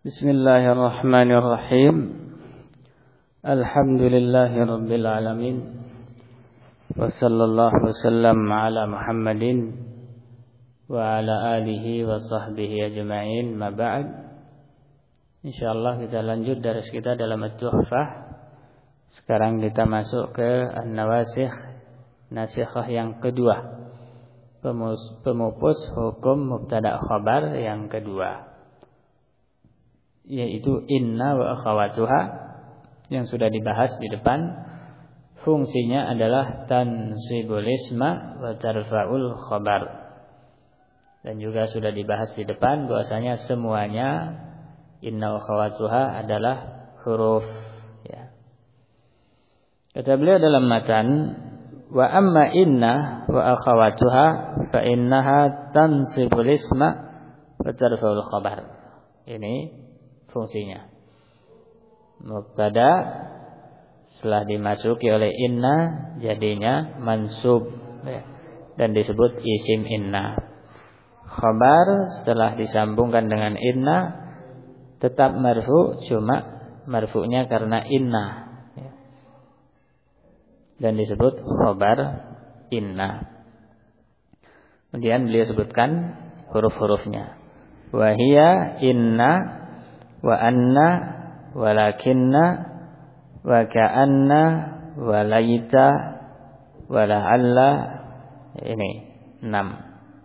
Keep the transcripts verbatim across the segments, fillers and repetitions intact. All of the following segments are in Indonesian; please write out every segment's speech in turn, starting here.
Bismillahirrahmanirrahim. Alhamdulillahirabbil alamin. Wassallallahu wasallam ala Muhammadin wa ala alihi wa sahbihi ajma'in. Ma ba'd. Insyaallah kita lanjut daras kita dalam At-Tuhfah. Sekarang kita masuk ke An-Nawasikh, nasikhah yang kedua. Pemupus hukum mubtada khabar yang kedua, yaitu inna wa akhawatuha yang sudah dibahas di depan. Fungsinya adalah tansibul isma wa tarfa'ul khabar, dan juga sudah dibahas di depan bahwasanya semuanya inna wa akhawatuha adalah huruf, ya. Kata beliau dalam matan, wa amma inna wa akhawatuha fa innaha tansibul isma wa tarfa'ul khabar. Ini fungsinya. Mubtada setelah dimasuki oleh inna jadinya mansub, ya, dan disebut isim inna. Khabar setelah disambungkan dengan inna tetap marfu, cuma marfu'nya karena inna, ya, dan disebut khabar inna. Kemudian beliau sebutkan huruf-hurufnya. Wa hiya inna wa anna walakinna wa ka'anna wa laita wa la'alla. Ini enam.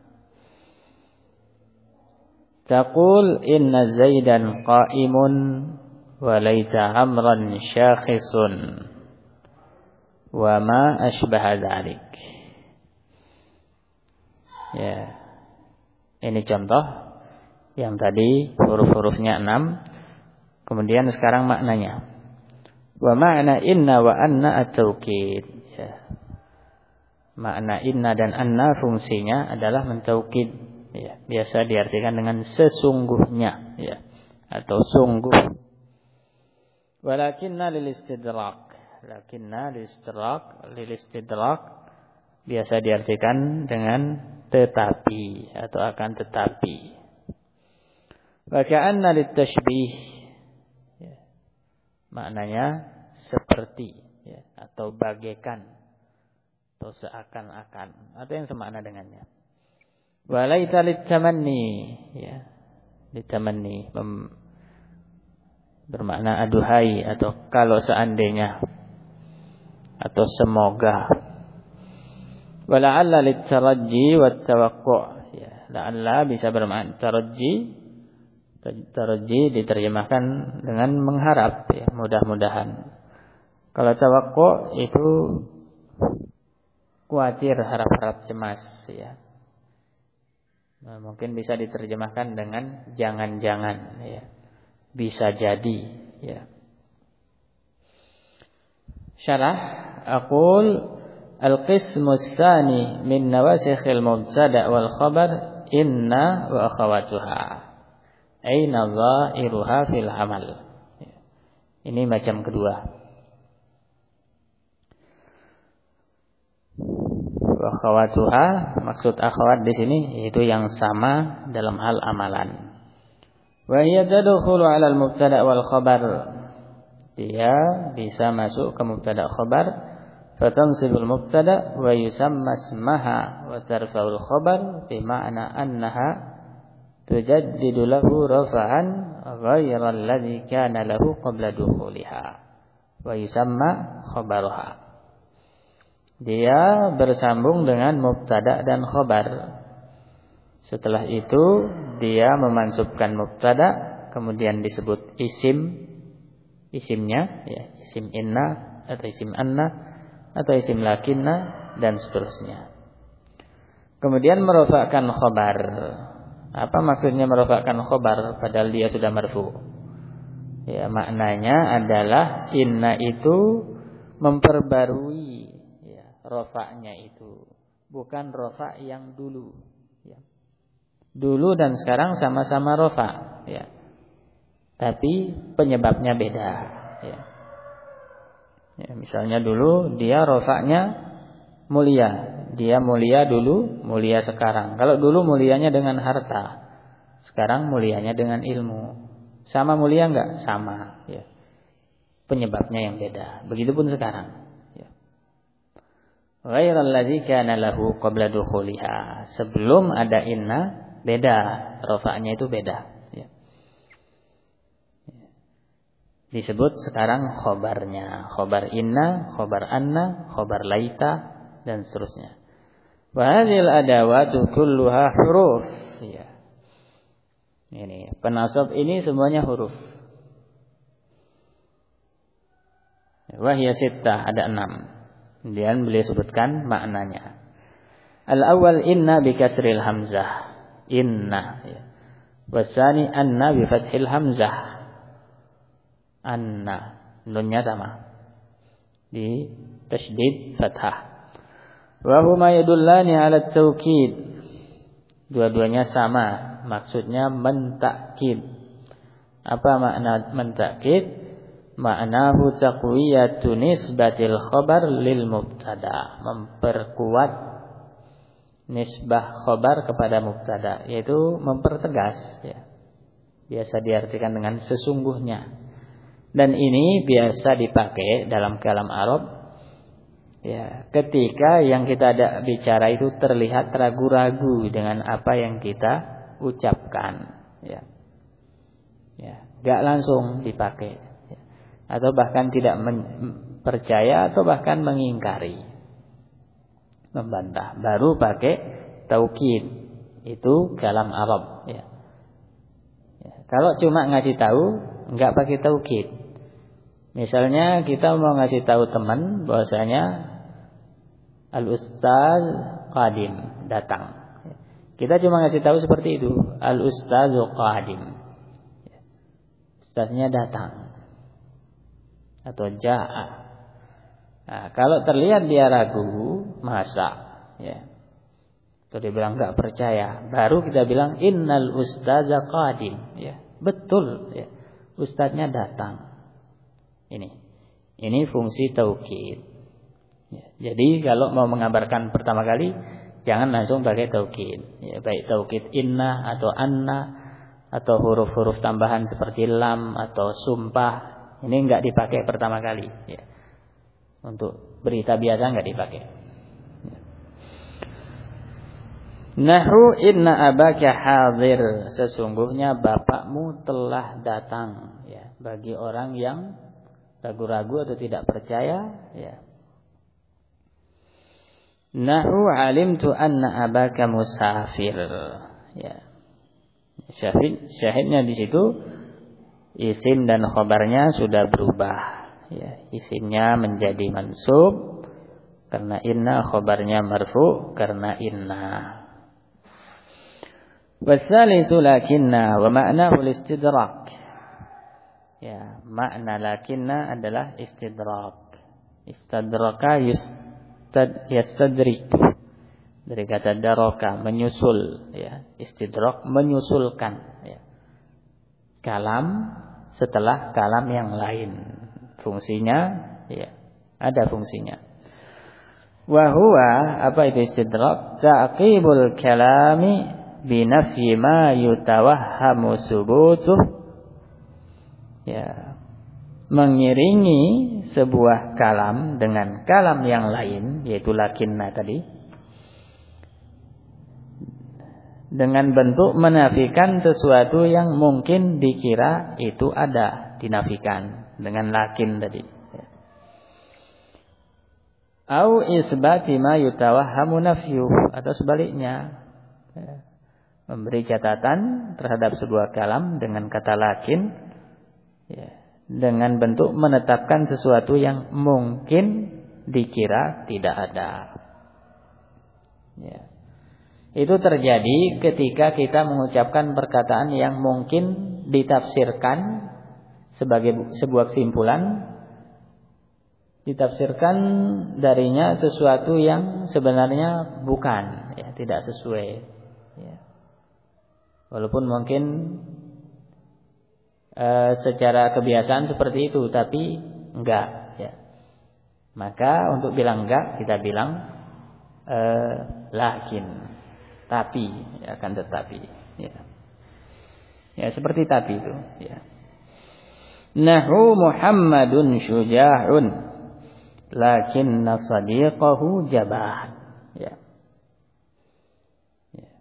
Taqul inna zaidan qa'imun wa laita amran syakhisun wa ma ashbaha dzalik. Ya. Ini contoh. Yang tadi huruf-hurufnya enam. Kemudian sekarang maknanya. Wa ma'na inna wa anna at-taukid, ya. Makna inna dan anna fungsinya adalah mentaukid, ya. Biasa diartikan dengan sesungguhnya, ya, atau sungguh. Walakinna lil istidrak. Lakinna lil istidrak, lil istidrak biasa diartikan dengan tetapi atau akan tetapi. Wa ka'anna litashbih, ya, maknanya seperti, ya, atau bagaikan atau seakan-akan atau yang semakna dengannya. Wa laita litamanni, ya, litamanni bermakna aduhai atau kalau seandainya atau semoga. Wa la'alla litaraji wat tawaqqa', ya, la'alla bisa bermakna taraji. Taraji diterjemahkan dengan mengharap, ya, mudah-mudahan. Kalau tawakku itu khawatir, harap-harap, cemas, ya. Nah, mungkin bisa diterjemahkan dengan jangan-jangan, ya. Bisa jadi, ya. Syarah, aqul al-qismu tsani min nawasikhil mubtada wal khabar inna wa akhawatuha. Aina dha'iruha fil amal. Ini macam kedua. Wa akhawatuha, maksud akhwat di sini yaitu yang sama dalam hal amalan. Wa hiya tadkhulu 'ala al-mubtada' wal khabar. Dia bisa masuk ke mubtada' khabar, fatansibul mubtada' wa yusamma ismaha wa tarfa'ul khabar bi ma'na annaha tujaddidu lahu rafa'an ghayra alladhi kana lahu qabla dukhuliha wa yusamma khabaraha. Dia bersambung dengan mubtada dan khabar. Setelah itu dia memansubkan mubtada, kemudian disebut isim, isimnya, ya, isim inna atau isim anna atau isim lakinna dan seterusnya. Kemudian merofakkan khabar. Apa maksudnya merofakkan khobar padahal dia sudah marfu? Ya, maknanya adalah inna itu memperbarui, ya, rofaknya itu, bukan rofak yang dulu, ya. Dulu dan sekarang sama-sama rofak, ya, tapi penyebabnya beda, ya. Ya, misalnya dulu dia rofaknya mulia. Dia mulia dulu, mulia sekarang. Kalau dulu mulianya dengan harta, sekarang mulianya dengan ilmu. Sama mulia enggak? Sama, ya. Penyebabnya yang beda. Begitupun sekarang, ya. Ghairal ladzi kana lahu qabla dukhuliha. Sebelum ada inna beda, rafa'nya itu beda, ya. Disebut sekarang khobarnya, khobar inna, khobar anna, khobar laita, dan seterusnya. Wa hadhil adawatu kulluha huruf, ya. Ini penasab ini semuanya huruf. Wahya sittah, ada enam. Kemudian beliau sebutkan maknanya. Al-awwal inna bi kasril hamzah, inna, ya. Wasani anna bi fathil hamzah, anna, nunnya sama, di tasydid fathah. Wa huma yadullani 'ala at-taukid. Dua-duanya sama, maksudnya mentakkid. Apa makna mentakkid? Ma'nahu taqwiyatu nisbatil khabar lil mubtada, memperkuat nisbah khabar kepada mubtada, yaitu mempertegas, ya. Biasa diartikan dengan sesungguhnya. Dan ini biasa dipakai dalam kalam Arab, ya, ketika yang kita ada bicara itu terlihat ragu-ragu dengan apa yang kita ucapkan, ya, ya, gak langsung dipakai, ya. Atau bahkan tidak percaya atau bahkan mengingkari, membantah, baru pakai taukid. Itu kalam Arab, ya. Ya, kalau cuma ngasih tahu, nggak pakai taukid. Misalnya kita mau ngasih tahu teman bahwasanya al-ustaz qadim, datang. Kita cuma ngasih tahu seperti itu, al-ustazu qadim, ustaznya datang atau jaa. Nah, kalau terlihat dia ragu, masa, ya, atau dia bilang nggak percaya, baru kita bilang innal ustaza qadim, ya, betul, ya, ustaznya datang. Ini, ini fungsi taukid. Ya, jadi kalau mau mengabarkan pertama kali, jangan langsung pakai taukid. Ya, baik taukid inna atau anna atau huruf-huruf tambahan seperti lam atau sumpah, ini enggak dipakai pertama kali. Ya. Untuk berita biasa enggak dipakai. Ya. Nahu inna abaka hadir, sesungguhnya bapakmu telah datang. Ya, bagi orang yang ragu-ragu atau tidak percaya, ya. Nahu alimtu anna abaka musafir, ya. Syahid, syahidnya di situ isim dan khabarnya sudah berubah, ya. Isimnya menjadi mansub karena inna, khabarnya marfu karena inna. Wasalisu lakinna wa ma'nahu al-istidrak. Ya, makna lakinna adalah istidrak. Istadraka yustad, yastadrik. Dari kata daraka, menyusul, ya. Istidrak menyusulkan, ya. Kalam setelah kalam yang lain. Fungsinya, ya, ada fungsinya. Wa huwa, apa itu istidrak? Ta'qibul kalami binafyi ma yutawahhamu subutuh. Ya, mengiringi sebuah kalam dengan kalam yang lain, yaitu lakinna tadi, dengan bentuk menafikan sesuatu yang mungkin dikira itu ada, dinafikan dengan lakin tadi. Au isbati ma yutawahhamu nafyu, atau sebaliknya, ya, memberi catatan terhadap sebuah kalam dengan kata lakin, ya, dengan bentuk menetapkan sesuatu yang mungkin dikira tidak ada. Ya. Itu terjadi ketika kita mengucapkan perkataan yang mungkin ditafsirkan sebagai sebuah kesimpulan, ditafsirkan darinya sesuatu yang sebenarnya bukan, ya, tidak sesuai, ya. Walaupun mungkin e, secara kebiasaan seperti itu, tapi enggak, ya. Maka untuk bilang enggak, kita bilang e, lakin, tapi, ya, akan tetapi, ya. Ya, seperti tapi itu, ya. Nahu Muhammadun syuja'un lakinna sadiqahu jabah. Ya. Ya.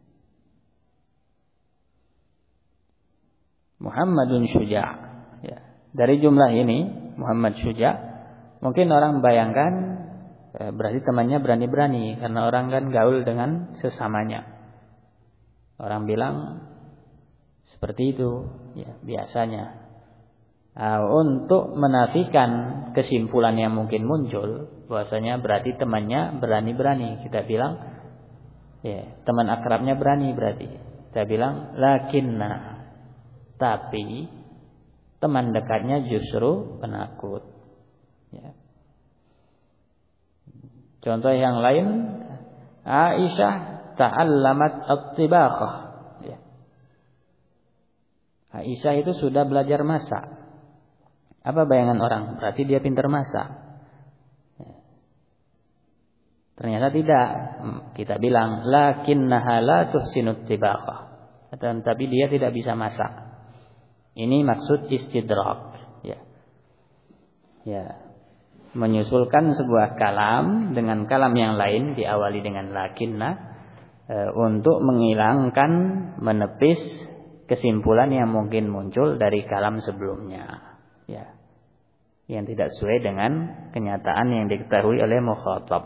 Muhammadun syuja'. Ya. Dari jumlah ini Muhammad syuja', mungkin orang bayangkan eh, berarti temannya berani-berani karena orang kan gaul dengan sesamanya. Orang bilang seperti itu, ya biasanya. Nah, untuk menafikan kesimpulan yang mungkin muncul, bahwasanya berarti temannya berani-berani. Kita bilang, ya teman akrabnya berani berarti. Kita bilang, lakinna, tapi teman dekatnya justru penakut. Ya. Contoh yang lain, Aisyah ta'allamat at-tibakhah. Ya. Aisyah itu sudah belajar masak. Apa bayangan orang? Berarti dia pintar masak. Ya. Ternyata tidak. Kita bilang, lakinnaha la tuhsinut tibakhah. Tapi dia tidak bisa masak. Ini maksud istidrak. Ya. Ya. Menyusulkan sebuah kalam dengan kalam yang lain diawali dengan lakinna e, untuk menghilangkan, menepis kesimpulan yang mungkin muncul dari kalam sebelumnya, ya, yang tidak sesuai dengan kenyataan yang diketahui oleh mukhatab.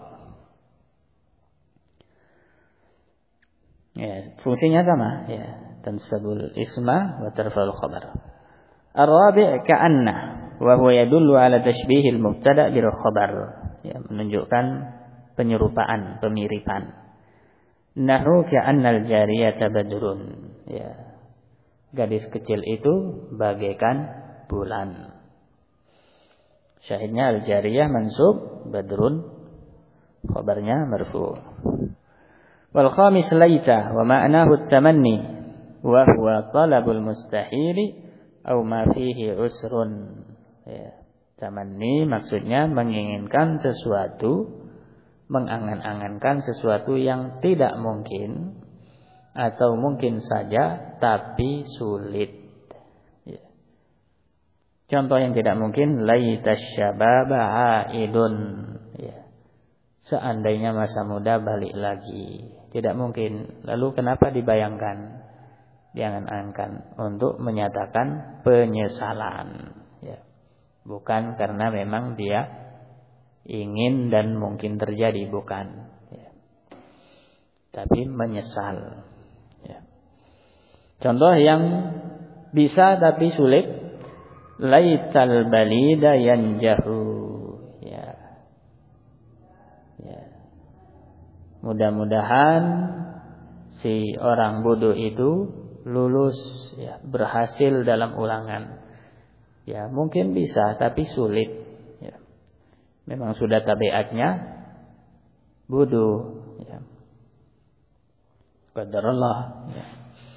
Ya, fungsinya sama, ya, tansabul isma wa tarfa'ul khabar. Ar-rabi' ka'anna wa huwa yadullu ala tashbihil mubtada' bil khabar, ya, menunjukkan penyerupaan, pemiripan. Nahu ka'annal jariyata badrun, ya, gadis kecil itu bagaikan bulan. Syahidnya al-jariyah mansub, badrun khabarnya marfu'. Wal khamis laita wa ma'nahu at-tamanni wa huwa talabul mustahili aw ma fihi usrun. Ya, tamanni maksudnya menginginkan sesuatu, mengangan-angankan sesuatu yang tidak mungkin atau mungkin saja tapi sulit. Ya. Contoh yang tidak mungkin, laitasyababa aidun. Ya. Seandainya masa muda balik lagi, tidak mungkin. Lalu kenapa dibayangkan, diangan-angankan untuk menyatakan penyesalan? Ya. Bukan karena memang dia ingin dan mungkin terjadi, bukan. Ya. Tapi menyesal. Ya. Contoh yang bisa tapi sulit, laital balida yanjahu. Ya. Ya. Mudah-mudahan si orang bodoh itu lulus, ya, berhasil dalam ulangan. Ya, mungkin bisa tapi sulit. Ya. Memang sudah tabiatnya bodoh. Ya. Qadarullah. Ya.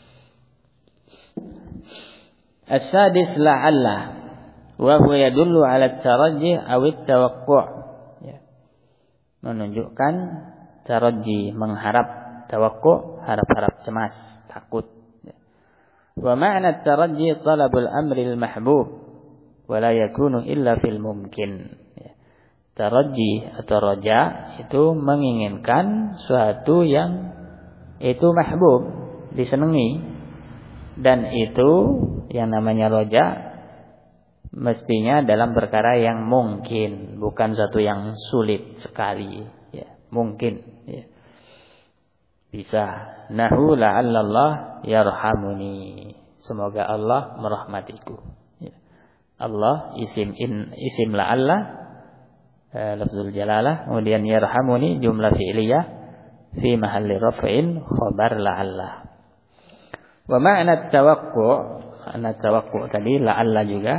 As-sadis la'alla wa huwa yadullu 'ala at-tarajji aw at-tawaqqu'u. Ya. Menunjukkan tarajji, mengharap, tawaqqu'u, harap-harap, cemas, takut. Ya. Wa ma'na at-tarajji talabul amri al-mahbub wa la yakunu illa fil mumkin. Ya. Tarajji atau raja itu menginginkan suatu yang itu mahbub, disenangi, dan itu yang namanya roja mestinya dalam perkara yang mungkin, bukan satu yang sulit sekali. Ya, mungkin. Ya. Bisa. Nahu la'allallah yarhamuni. Semoga Allah merahmatiku. Ya. Allah isim in isim la'alla, eh, lafzul jalalah, kemudian yarhamuni jumlah fi'liyah fi mahalli raf'in khabar la'alla. Wa ma'na tawaqqu', ana tawaqqu' tadi la'alla juga.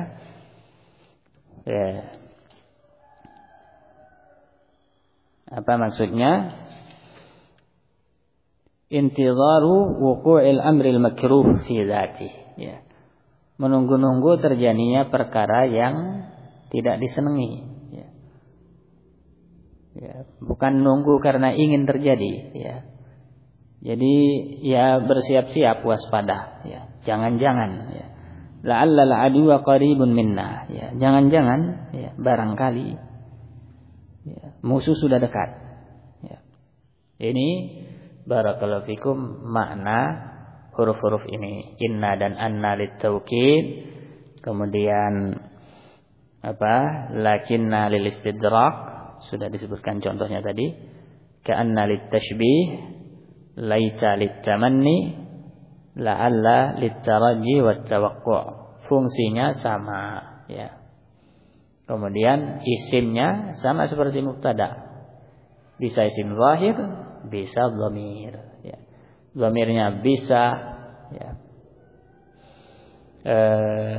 Ya. Apa maksudnya? Intizaru wuqu'il amril makruh fi dzati. Ya. Menunggu-nunggu terjadinya perkara yang tidak disenangi. Ya. Ya. Bukan nunggu karena ingin terjadi. Ya. Jadi ya bersiap-siap, waspada. Ya. Jangan-jangan. Ya. la'alla al-aduwa qaribun minna, ya, jangan-jangan, ya, barangkali, ya, musuh sudah dekat. Ya. Ini barakallahu fikum makna huruf-huruf ini, inna dan anna litaukid, kemudian apa, lakinna lil istidrak, sudah disebutkan contohnya tadi, ka'anna litashbih, laita litamanni, la'alla litaraji wattawaqqa', fungsinya sama, ya. Kemudian isimnya sama seperti mubtada, bisa isim zahir, bisa dhamir, ya. Dhamirnya bisa, ya. E,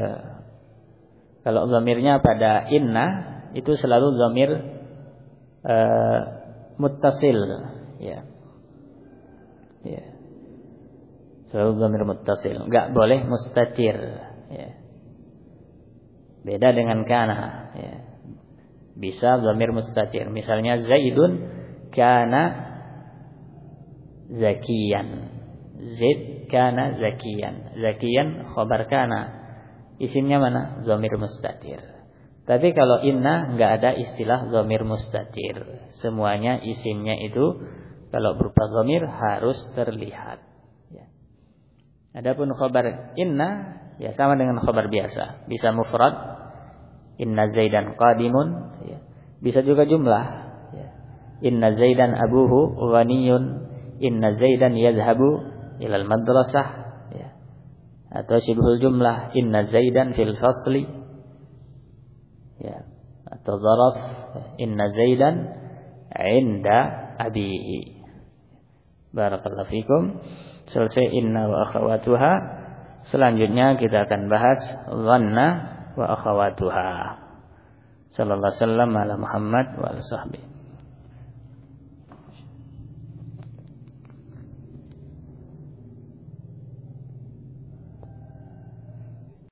kalau dhamirnya pada inna itu selalu dhamir e, muttasil, ya. Ya. Selalu dhamir muttasil, enggak boleh mustatir, ya. Beda dengan kana, ya. Bisa dhamir mustatir. Misalnya Zaidun kana zakiyan, Zaid kana zakiyan, zakiyan khabar kana, isimnya mana? Dhamir mustatir. Tapi kalau inna enggak ada istilah dhamir mustatir, semuanya isimnya itu kalau berupa dhamir harus terlihat. Adapun khabar inna, ya, sama dengan khabar biasa, bisa mufrad, inna Zaidan qadimun, ya. Bisa juga jumlah, ya. Inna Zaidan abuhu ghaniyun, inna Zaidan yadhhabu ilal madrasah, ya. Atau syibhul jumlah, inna Zaidan fil fasli, ya. Atau zaraf, inna Zaidan inda abihi. Barakallahu fikum. Selesai inna wa akhawatuha. Selanjutnya kita akan bahas dhanna wa akhawatuha. Sallallahu alaihi wasallam ala Muhammad wa alihi.